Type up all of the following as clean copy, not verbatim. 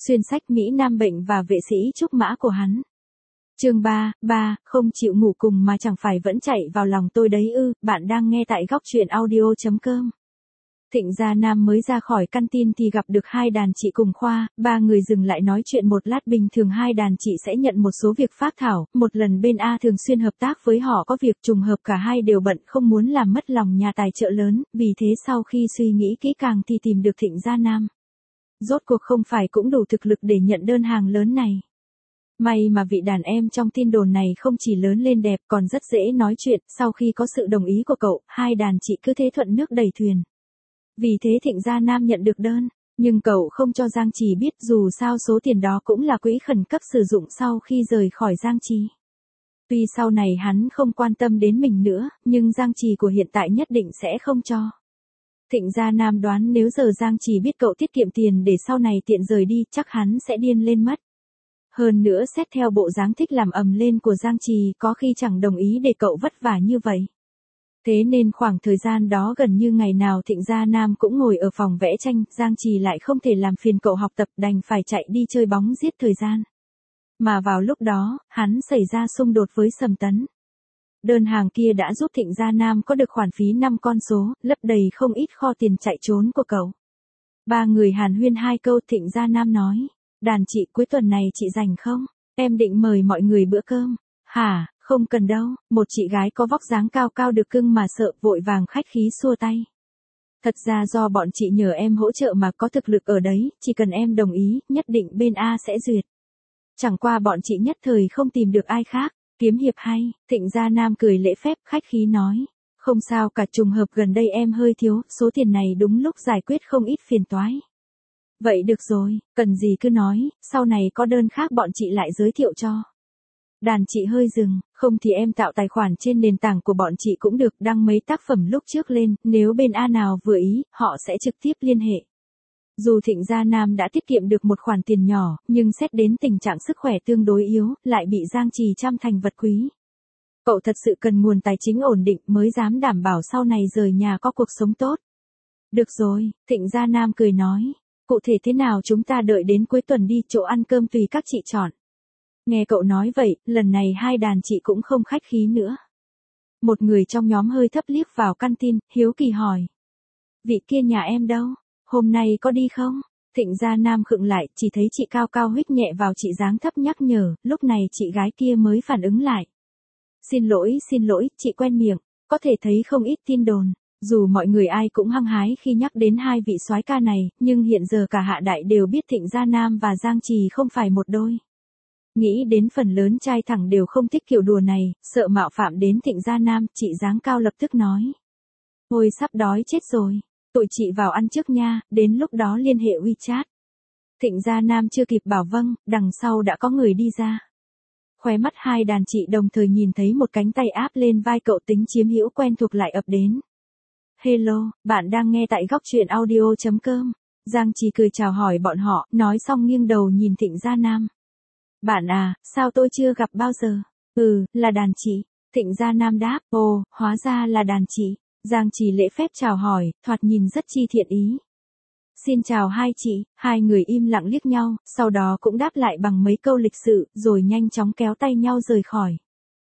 Xuyên sách Mỹ Nam bệnh và vệ sĩ trúc mã của hắn. Chương 3, không chịu ngủ cùng mà chẳng phải vẫn chạy vào lòng tôi đấy ư? Bạn đang nghe tại góc truyện audio.com. Thịnh Gia Nam mới ra khỏi căn tin thì gặp được hai đàn chị cùng khoa, ba người dừng lại nói chuyện một lát. Bình thường hai đàn chị sẽ nhận một số việc phác thảo, một lần bên A thường xuyên hợp tác với họ có việc trùng hợp cả hai đều bận không muốn làm mất lòng nhà tài trợ lớn, vì thế sau khi suy nghĩ kỹ càng thì tìm được Thịnh Gia Nam. Rốt cuộc không phải cũng đủ thực lực để nhận đơn hàng lớn này. May mà vị đàn em trong tin đồn này không chỉ lớn lên đẹp còn rất dễ nói chuyện, sau khi có sự đồng ý của cậu, hai đàn chị cứ thế thuận nước đẩy thuyền. Vì thế Thịnh Gia Nam nhận được đơn, nhưng cậu không cho Giang Trì biết, dù sao số tiền đó cũng là quỹ khẩn cấp sử dụng sau khi rời khỏi Giang Trì. Tuy sau này hắn không quan tâm đến mình nữa, nhưng Giang Trì của hiện tại nhất định sẽ không cho. Thịnh Gia Nam đoán nếu giờ Giang Trì biết cậu tiết kiệm tiền để sau này tiện rời đi, chắc hắn sẽ điên lên mất. Hơn nữa xét theo bộ dáng thích làm ầm lên của Giang Trì, có khi chẳng đồng ý để cậu vất vả như vậy. Thế nên khoảng thời gian đó gần như ngày nào Thịnh Gia Nam cũng ngồi ở phòng vẽ tranh, Giang Trì lại không thể làm phiền cậu học tập, đành phải chạy đi chơi bóng giết thời gian. Mà vào lúc đó, hắn xảy ra xung đột với Sầm Tấn. Đơn hàng kia đã giúp Thịnh Gia Nam có được khoản phí 5 con số, lấp đầy không ít kho tiền chạy trốn của cậu. Ba người hàn huyên 2 câu, Thịnh Gia Nam nói, đàn chị cuối tuần này chị rảnh không? Em định mời mọi người bữa cơm. Hả, không cần đâu, một chị gái có vóc dáng cao cao được cưng mà sợ, vội vàng khách khí xua tay. Thật ra do bọn chị nhờ em hỗ trợ mà, có thực lực ở đấy, chỉ cần em đồng ý, nhất định bên A sẽ duyệt. Chẳng qua bọn chị nhất thời không tìm được ai khác. Kiếm hiệp hay, Thịnh Gia Nam cười lễ phép khách khí nói. Không sao cả, trùng hợp gần đây em hơi thiếu, số tiền này đúng lúc giải quyết không ít phiền toái. Vậy được rồi, cần gì cứ nói, sau này có đơn khác bọn chị lại giới thiệu cho. Đàn chị hơi dừng, không thì em tạo tài khoản trên nền tảng của bọn chị cũng được, đăng mấy tác phẩm lúc trước lên, nếu bên A nào vừa ý, họ sẽ trực tiếp liên hệ. Dù Thịnh Gia Nam đã tiết kiệm được một khoản tiền nhỏ, nhưng xét đến tình trạng sức khỏe tương đối yếu, lại bị Giang Trì chăm thành vật quý. Cậu thật sự cần nguồn tài chính ổn định mới dám đảm bảo sau này rời nhà có cuộc sống tốt. Được rồi, Thịnh Gia Nam cười nói. Cụ thể thế nào chúng ta đợi đến cuối tuần đi, chỗ ăn cơm tùy các chị chọn. Nghe cậu nói vậy, lần này hai đàn chị cũng không khách khí nữa. Một người trong nhóm hơi thấp liếc vào căn tin, hiếu kỳ hỏi. Vị kia nhà em đâu? Hôm nay có đi không? Thịnh Gia Nam khựng lại, chỉ thấy chị cao cao huých nhẹ vào chị dáng thấp nhắc nhở, lúc này chị gái kia mới phản ứng lại. Xin lỗi, chị quen miệng, có thể thấy không ít tin đồn. Dù mọi người ai cũng hăng hái khi nhắc đến hai vị soái ca này, nhưng hiện giờ cả hạ đại đều biết Thịnh Gia Nam và Giang Trì không phải một đôi. Nghĩ đến phần lớn trai thẳng đều không thích kiểu đùa này, sợ mạo phạm đến Thịnh Gia Nam, chị dáng cao lập tức nói. Ôi sắp đói chết rồi. Tụi chị vào ăn trước nha, đến lúc đó liên hệ WeChat. Thịnh Gia Nam chưa kịp bảo vâng, đằng sau đã có người đi ra. Khóe mắt hai đàn chị đồng thời nhìn thấy một cánh tay áp lên vai cậu, tính chiếm hữu quen thuộc lại ập đến. Hello, bạn đang nghe tại góc truyện audio.com. Giang Trì cười chào hỏi bọn họ, nói xong nghiêng đầu nhìn Thịnh Gia Nam. Bạn à, sao tôi chưa gặp bao giờ? Là đàn chị. Thịnh Gia Nam đáp, ồ, hóa ra là đàn chị. Giang Trì lễ phép chào hỏi, thoạt nhìn rất chi thiện ý. Xin chào hai chị, hai người im lặng liếc nhau, sau đó cũng đáp lại bằng mấy câu lịch sự, rồi nhanh chóng kéo tay nhau rời khỏi.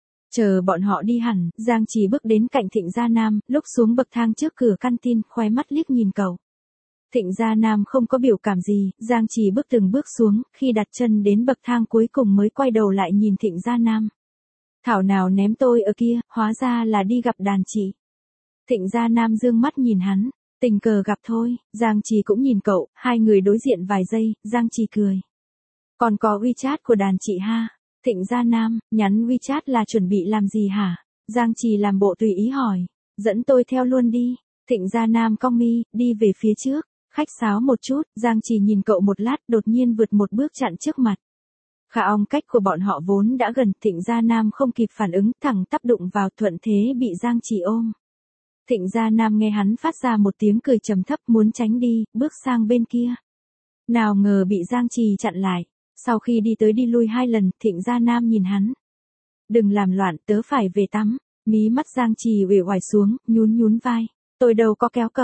Chờ bọn họ đi hẳn, Giang Trì bước đến cạnh Thịnh Gia Nam, lúc xuống bậc thang trước cửa căn tin, khóe mắt liếc nhìn cậu. Thịnh Gia Nam không có biểu cảm gì, Giang Trì bước từng bước xuống, khi đặt chân đến bậc thang cuối cùng mới quay đầu lại nhìn Thịnh Gia Nam. Thảo nào ném tôi ở kia, hóa ra là đi gặp đàn chị. Thịnh Gia Nam dương mắt nhìn hắn, tình cờ gặp thôi. Giang Trì cũng nhìn cậu, hai người đối diện vài giây, Giang Trì cười. Còn có WeChat của đàn chị ha? Thịnh Gia Nam, nhắn WeChat là chuẩn bị làm gì hả? Giang Trì làm bộ tùy ý hỏi, dẫn tôi theo luôn đi. Thịnh Gia Nam cong mi, đi về phía trước, khách sáo một chút. Giang Trì nhìn cậu một lát, đột nhiên vượt một bước chặn trước mặt. Khả ong cách của bọn họ vốn đã gần, Thịnh Gia Nam không kịp phản ứng, thẳng tắp đụng vào, thuận thế bị Giang Trì ôm. Thịnh Gia Nam nghe hắn phát ra một tiếng cười trầm thấp, muốn tránh đi, bước sang bên kia. Nào ngờ bị Giang Trì chặn lại. Sau khi đi tới đi lui 2 lần, Thịnh Gia Nam nhìn hắn. Đừng làm loạn, tớ phải về tắm. Mí mắt Giang Trì uể oải xuống, nhún vai. Tôi đâu có kéo cậu.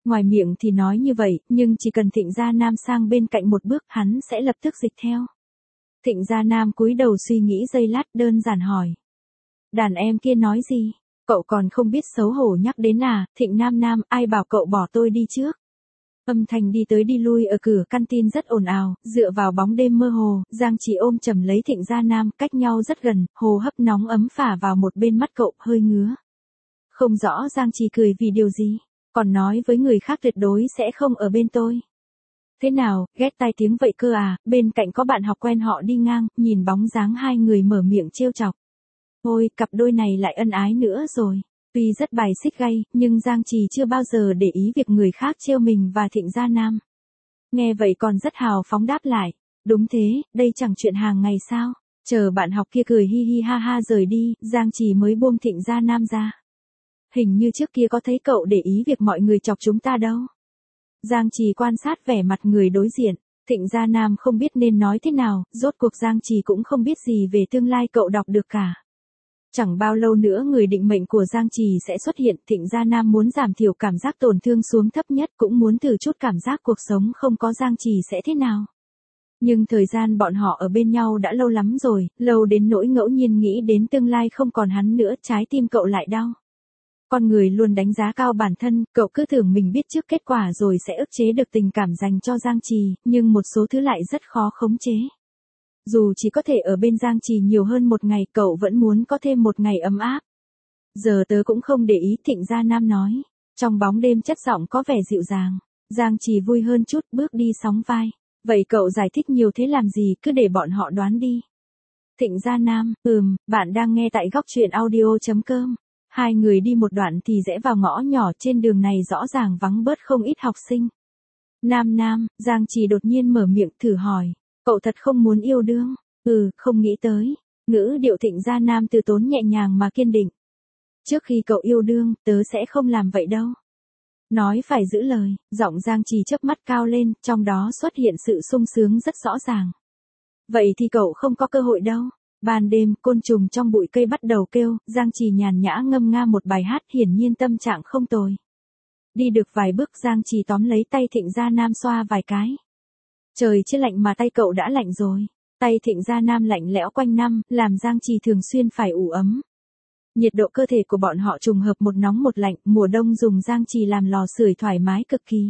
Ngoài miệng thì nói như vậy, nhưng chỉ cần Thịnh Gia Nam sang bên cạnh một bước hắn sẽ lập tức dịch theo. Thịnh Gia Nam cúi đầu suy nghĩ giây lát đơn giản hỏi. Đàn em kia nói gì? Cậu còn không biết xấu hổ nhắc đến à, Thịnh Nam Nam, ai bảo cậu bỏ tôi đi trước? Âm thanh đi tới đi lui ở cửa căn tin rất ồn ào, dựa vào bóng đêm mơ hồ, Giang Trì ôm chầm lấy Thịnh Gia Nam, cách nhau rất gần, hồ hấp nóng ấm phả vào một bên mắt cậu, hơi ngứa. Không rõ Giang Trì cười vì điều gì, còn nói với người khác tuyệt đối sẽ không ở bên tôi. Thế nào, ghét tai tiếng vậy cơ à, bên cạnh có bạn học quen họ đi ngang, nhìn bóng dáng hai người mở miệng trêu chọc. Ôi, cặp đôi này lại ân ái nữa rồi. Tuy rất bài xích gay, nhưng Giang Trì chưa bao giờ để ý việc người khác trêu mình và Thịnh Gia Nam. Nghe vậy còn rất hào phóng đáp lại. Đúng thế, đây chẳng chuyện hàng ngày sao. Chờ bạn học kia cười hi hi ha ha rời đi, Giang Trì mới buông Thịnh Gia Nam ra. Hình như trước kia có thấy cậu để ý việc mọi người chọc chúng ta đâu. Giang Trì quan sát vẻ mặt người đối diện. Thịnh Gia Nam không biết nên nói thế nào, rốt cuộc Giang Trì cũng không biết gì về tương lai cậu đọc được cả. Chẳng bao lâu nữa người định mệnh của Giang Trì sẽ xuất hiện, Thịnh Gia Nam muốn giảm thiểu cảm giác tổn thương xuống thấp nhất, cũng muốn thử chút cảm giác cuộc sống không có Giang Trì sẽ thế nào. Nhưng thời gian bọn họ ở bên nhau đã lâu lắm rồi, lâu đến nỗi ngẫu nhiên nghĩ đến tương lai không còn hắn nữa, trái tim cậu lại đau. Con người luôn đánh giá cao bản thân, cậu cứ tưởng mình biết trước kết quả rồi sẽ ức chế được tình cảm dành cho Giang Trì, nhưng một số thứ lại rất khó khống chế. Dù chỉ có thể ở bên Giang Trì nhiều hơn một ngày, cậu vẫn muốn có thêm một ngày ấm áp. Giờ tớ cũng không để ý, Thịnh Gia Nam nói. Trong bóng đêm chất giọng có vẻ dịu dàng. Giang Trì vui hơn chút, bước đi sóng vai. Vậy cậu giải thích nhiều thế làm gì, cứ để bọn họ đoán đi. Thịnh Gia Nam, bạn đang nghe tại góc truyện audio.com. Hai người đi một đoạn thì rẽ vào ngõ nhỏ, trên đường này rõ ràng vắng bớt không ít học sinh. Nam, Giang Trì đột nhiên mở miệng thử hỏi. Cậu thật không muốn yêu đương? Không nghĩ tới. Ngữ điệu Thịnh Gia Nam từ tốn nhẹ nhàng mà kiên định. Trước khi cậu yêu đương, tớ sẽ không làm vậy đâu. Nói phải giữ lời, giọng Giang Trì chớp mắt cao lên, trong đó xuất hiện sự sung sướng rất rõ ràng. Vậy thì cậu không có cơ hội đâu. Ban đêm, côn trùng trong bụi cây bắt đầu kêu, Giang Trì nhàn nhã ngâm nga một bài hát, hiển nhiên tâm trạng không tồi. Đi được vài bước, Giang Trì tóm lấy tay Thịnh Gia Nam xoa vài cái. Trời chưa lạnh mà tay cậu đã lạnh rồi. Tay Thịnh Gia Nam lạnh lẽo quanh năm, làm Giang Trì thường xuyên phải ủ ấm. Nhiệt độ cơ thể của bọn họ trùng hợp một nóng một lạnh, mùa đông dùng Giang Trì làm lò sưởi thoải mái cực kỳ.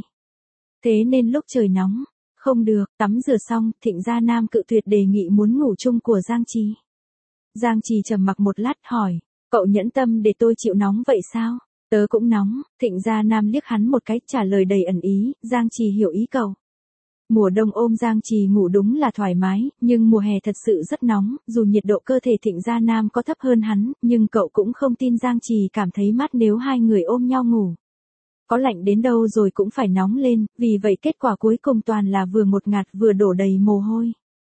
Thế nên lúc trời nóng, không được, tắm rửa xong, Thịnh Gia Nam cự tuyệt đề nghị muốn ngủ chung của Giang Trì. Giang Trì trầm mặc một lát hỏi, cậu nhẫn tâm để tôi chịu nóng vậy sao? Tớ cũng nóng, Thịnh Gia Nam liếc hắn một cái, trả lời đầy ẩn ý, Giang Trì hiểu ý cậu. Mùa đông ôm Giang Trì ngủ đúng là thoải mái, nhưng mùa hè thật sự rất nóng, dù nhiệt độ cơ thể Thịnh Gia Nam có thấp hơn hắn, nhưng cậu cũng không tin Giang Trì cảm thấy mát nếu hai người ôm nhau ngủ. Có lạnh đến đâu rồi cũng phải nóng lên, vì vậy kết quả cuối cùng toàn là vừa ngột ngạt vừa đổ đầy mồ hôi.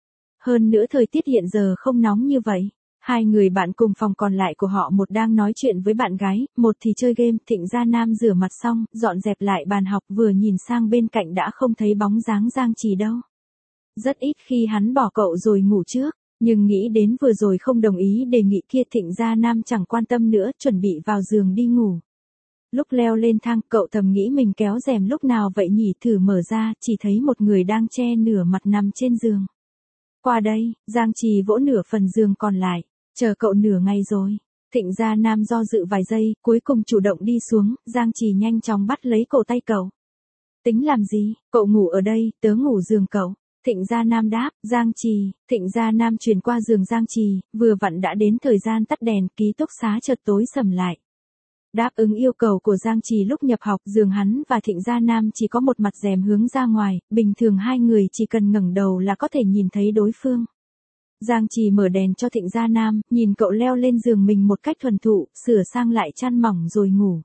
Hơn nữa thời tiết hiện giờ không nóng như vậy. Hai người bạn cùng phòng còn lại của họ, một đang nói chuyện với bạn gái, một thì chơi game. Thịnh Gia Nam rửa mặt xong, dọn dẹp lại bàn học, vừa nhìn sang bên cạnh đã không thấy bóng dáng Giang Trì đâu. Rất ít khi hắn bỏ cậu rồi ngủ trước, nhưng nghĩ đến vừa rồi không đồng ý đề nghị kia, Thịnh Gia Nam chẳng quan tâm nữa, chuẩn bị vào giường đi ngủ. Lúc leo lên thang, cậu thầm nghĩ mình kéo rèm lúc nào vậy nhỉ, thử mở ra, chỉ thấy một người đang che nửa mặt nằm trên giường. Qua đây, Giang Trì vỗ nửa phần giường còn lại. Chờ cậu nửa ngày rồi. Thịnh Gia Nam do dự vài giây, cuối cùng chủ động đi xuống, Giang Trì nhanh chóng bắt lấy cổ tay cậu. Tính làm gì, cậu ngủ ở đây, tớ ngủ giường cậu. Thịnh Gia Nam đáp, Giang Trì. Thịnh Gia Nam chuyển qua giường Giang Trì, vừa vặn đã đến thời gian tắt đèn, ký túc xá chợt tối sầm lại. Đáp ứng yêu cầu của Giang Trì lúc nhập học, giường hắn và Thịnh Gia Nam chỉ có một mặt rèm hướng ra ngoài, bình thường hai người chỉ cần ngẩng đầu là có thể nhìn thấy đối phương. Giang Trì mở đèn cho Thịnh Gia Nam, nhìn cậu leo lên giường mình một cách thuần thụ, sửa sang lại chăn mỏng rồi ngủ.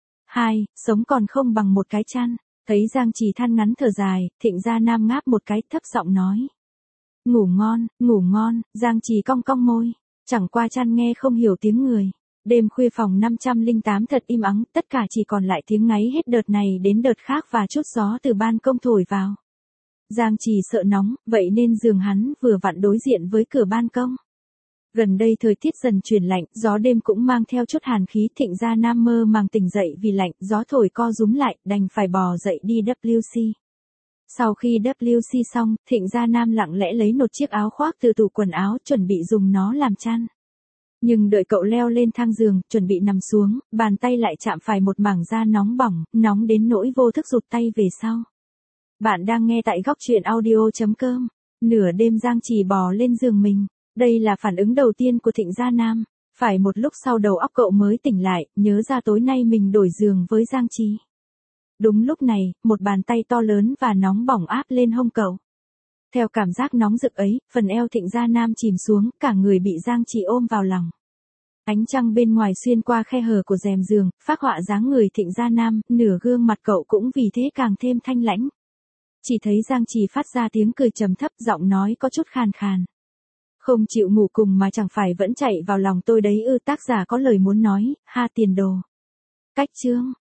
Sống còn không bằng một cái chăn. Thấy Giang Trì than ngắn thở dài, Thịnh Gia Nam ngáp một cái, thấp giọng nói. Ngủ ngon, Giang Trì cong cong môi. Chẳng qua chăn nghe không hiểu tiếng người. Đêm khuya phòng 508 thật im ắng, tất cả chỉ còn lại tiếng ngáy hết đợt này đến đợt khác và chút gió từ ban công thổi vào. Giang Trì sợ nóng, vậy nên giường hắn vừa vặn đối diện với cửa ban công. Gần đây thời tiết dần chuyển lạnh, gió đêm cũng mang theo chút hàn khí, Thịnh Gia Nam mơ màng tỉnh dậy vì lạnh, gió thổi co rúm lại, đành phải bò dậy đi WC. Sau khi WC xong, Thịnh Gia Nam lặng lẽ lấy một chiếc áo khoác từ tủ quần áo, chuẩn bị dùng nó làm chăn. Nhưng đợi cậu leo lên thang giường, chuẩn bị nằm xuống, bàn tay lại chạm phải một mảng da nóng bỏng, nóng đến nỗi vô thức rụt tay về sau. Bạn đang nghe tại góc truyện audio.com. Nửa đêm Giang Trì bò lên giường mình. Đây là phản ứng đầu tiên của Thịnh Gia Nam. Phải một lúc sau đầu óc cậu mới tỉnh lại, nhớ ra tối nay mình đổi giường với Giang Trì. Đúng lúc này, một bàn tay to lớn và nóng bỏng áp lên hông cậu. Theo cảm giác nóng rực ấy, phần eo Thịnh Gia Nam chìm xuống, cả người bị Giang Trì ôm vào lòng. Ánh trăng bên ngoài xuyên qua khe hở của rèm giường, phác họa dáng người Thịnh Gia Nam, nửa gương mặt cậu cũng vì thế càng thêm thanh lãnh. Chỉ thấy Giang Trì phát ra tiếng cười trầm thấp, giọng nói có chút khàn khàn. Không chịu ngủ cùng mà chẳng phải vẫn chạy vào lòng tôi đấy ư? Tác giả có lời muốn nói, ha tiền đồ. Cách chương.